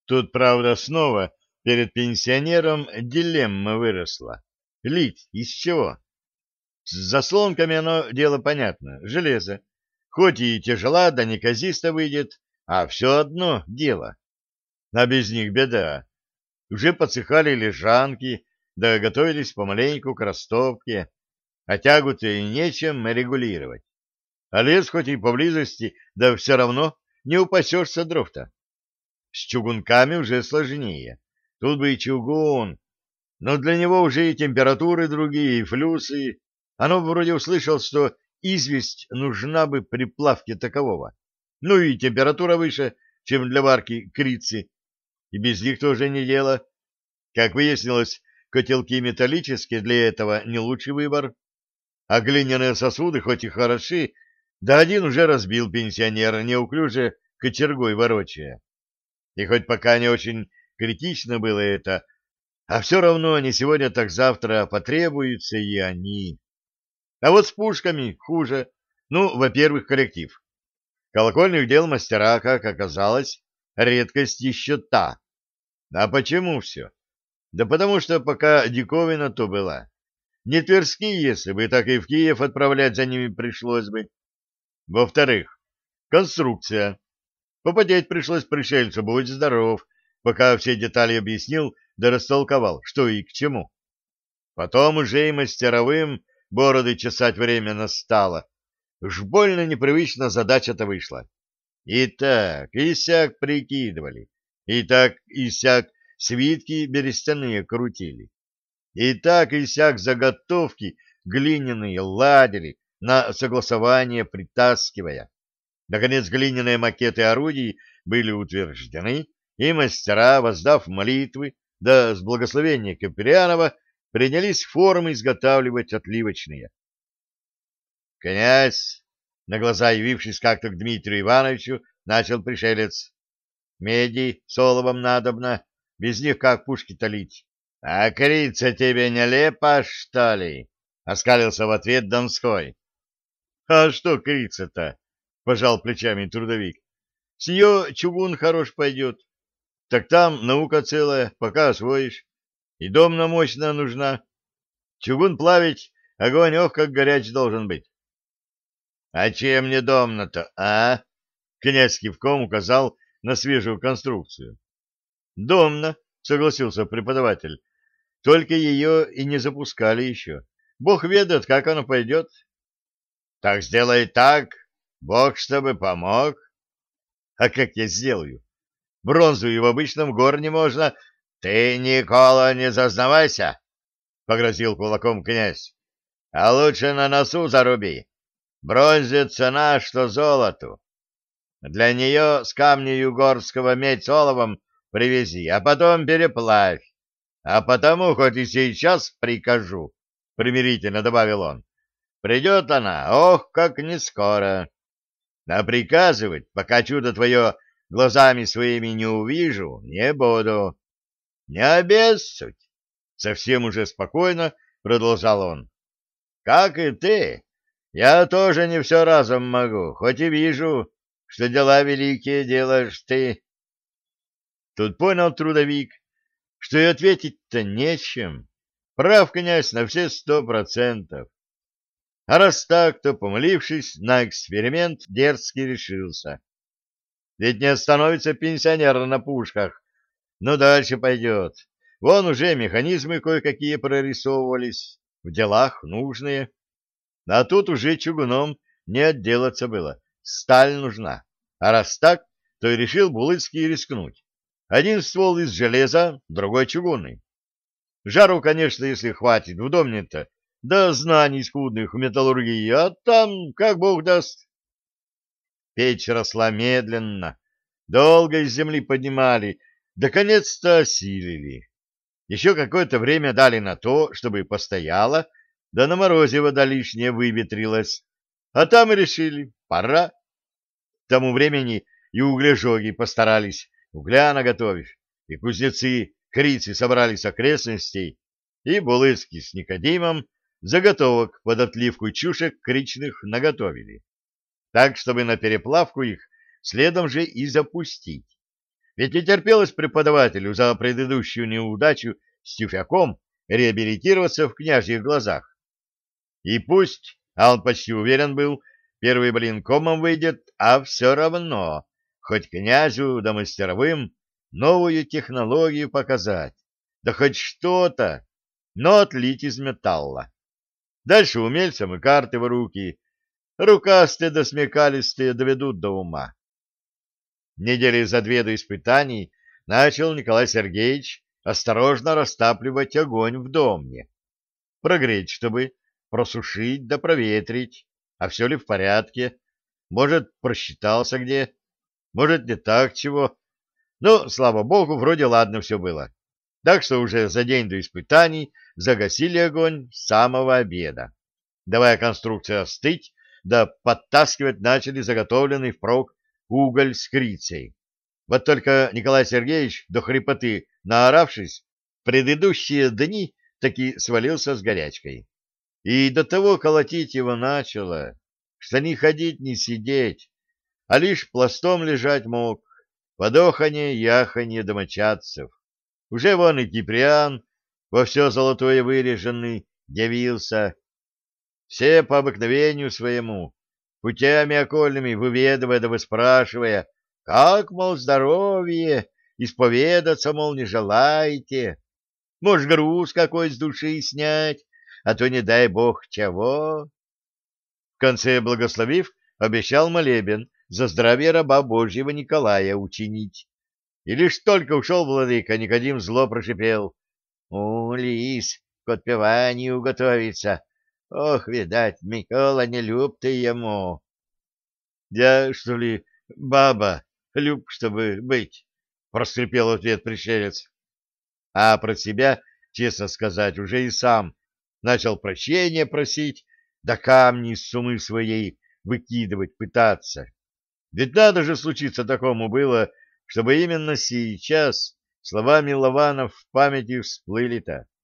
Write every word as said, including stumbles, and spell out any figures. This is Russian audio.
Тут, правда, снова перед пенсионером дилемма выросла. Лить из чего? С заслонками оно дело понятно. Железо. Хоть и тяжела, да неказисто выйдет, а все одно дело. А без них беда. Уже подсыхали лежанки, да готовились помаленьку к растопке, а тягу-то и нечем регулировать. А лес хоть и поблизости, да все равно не упасешься дров-то. С чугунками уже сложнее. Тут бы и чугун, но для него уже и температуры другие, и флюсы. Оно вроде услышал, что известь нужна бы при плавке такового. Ну и температура выше, чем для варки крицы. И без них тоже не дело. Как выяснилось, котелки металлические для этого не лучший выбор. А глиняные сосуды хоть и хороши, да один уже разбил пенсионер, неуклюже кочергой ворочая. И хоть пока не очень критично было это, а все равно не сегодня, так завтра потребуются и они. А вот с пушками хуже. Ну, во-первых, коллектив. Колокольных дел мастера, как оказалось, редкость еще та. А почему все? Да потому что пока диковина то была. Не Тверские, если бы, так и в Киев отправлять за ними пришлось бы. Во-вторых, конструкция. Попотеть пришлось пришельцу, будь здоров, пока все детали объяснил да растолковал, что и к чему. Потом уже и мастеровым бороды чесать время настало. Уж больно непривычно задача-то вышла. И так, и сяк прикидывали, и так, и сяк свитки берестяные крутили, и так, и сяк заготовки глиняные ладили, на согласование притаскивая. Наконец, глиняные макеты орудий были утверждены, и мастера, воздав молитвы, да с благословения Киприанова, принялись формы изготавливать отливочные. «Князь!» — на глаза явившись как-то к Дмитрию Ивановичу, начал пришелец. «Меди с оловом надобно, без них как пушки-то лить?» «А крица тебе не лепа, что ли?» — оскалился в ответ Донской. «А что крица-то?» — пожал плечами трудовик. «С нее чугун хорош пойдет. Так там наука целая, пока освоишь. И домна мощная нужна. Чугун плавить, огонь ох, как горяч должен быть». «А чем не домна-то, а?» — князь кивком указал на свежую конструкцию. «Домна», — согласился преподаватель. «Только ее и не запускали еще. Бог ведает, как оно пойдет». «Так сделай так, Бог чтобы помог». «А как я сделаю? Бронзу и в обычном горне можно». «Ты, Никола, не зазнавайся», — погрозил кулаком князь. «А лучше на носу заруби. Бронзе цена, что золоту. Для нее с камня югорского медь с оловом привези, а потом переплавь. А потому хоть и сейчас прикажу», — примирительно добавил он. «Придет она, ох, как не скоро. А приказывать, пока чудо твое глазами своими не увижу, не буду. Не обессудь», — совсем уже спокойно продолжал он. «Как и ты, я тоже не все разом могу, хоть и вижу, что дела великие делаешь ты». Тут понял трудовик, что и ответить-то нечем. Прав князь на все сто процентов. А раз так, то, помолившись, на эксперимент дерзкий решился. Ведь не остановится пенсионер на пушках, но дальше пойдет. Вон уже механизмы кое-какие прорисовывались, в делах нужные. А тут уже чугуном не отделаться было, сталь нужна. А раз так, то и решил Булыцкий рискнуть. Один ствол из железа, другой чугунный. Жару, конечно, если хватит, в доме-то, да знаний скудных в металлургии, а там как бог даст. Печь росла медленно, долго из земли поднимали, наконец-то осилили. Еще какое-то время дали на то, чтобы постояла, да на морозе вода лишняя выветрилась. А там и решили, пора. К тому времени и углежоги постарались, угля наготовив, и кузнецы крицы собрались с окрестностей, и Булыцкий с Никодимом заготовок под отливку чушек кричных наготовили, так, чтобы на переплавку их следом же и запустить. Ведь не терпелось преподавателю за предыдущую неудачу с тюфяком реабилитироваться в княжьих глазах. И пусть, а он почти уверен был, первый блин комом выйдет, а все равно, хоть князю да мастеровым, новую технологию показать, да хоть что-то, но отлить из металла. Дальше умельцам и карты в руки, рукастые да смекалистые доведут до ума. Недели за две до испытаний начал Николай Сергеевич осторожно растапливать огонь в доме. Прогреть, чтобы просушить да проветрить, а все ли в порядке. Может, просчитался где, может, не так чего. Но, слава богу, вроде ладно все было. Так что уже за день до испытаний загасили огонь с самого обеда, давая конструкции остыть, да подтаскивать начали заготовленный впрок уголь с крицей. Вот только Николай Сергеевич, до хрипоты наоравшись, в предыдущие дни таки свалился с горячкой. И до того колотить его начало, что ни ходить, ни сидеть, а лишь пластом лежать мог, под оханье и аханье домочадцев. Уже вон и Киприан, во все золотое выреженный, явился. Все по обыкновению своему, путями окольными выведывая да выспрашивая, как, мол, здоровье, исповедаться, мол, не желаете, может, груз какой с души снять, а то не дай бог чего. В конце, благословив, обещал молебен за здравие раба Божьего Николая учинить. И лишь только ушел владыка, Никодим зло прошипел: «У, лис, к отпеванию готовится. Ох, видать, Микола, не люб ты ему». «Я, что ли, баба, люб, чтобы быть?» — проскрипел в ответ пришелец. А про себя, честно сказать, уже и сам начал прощения просить, да камни из сумы своей выкидывать пытаться. Ведь надо же случиться такому было, чтобы именно сейчас слова Милованов в памяти всплыли-то.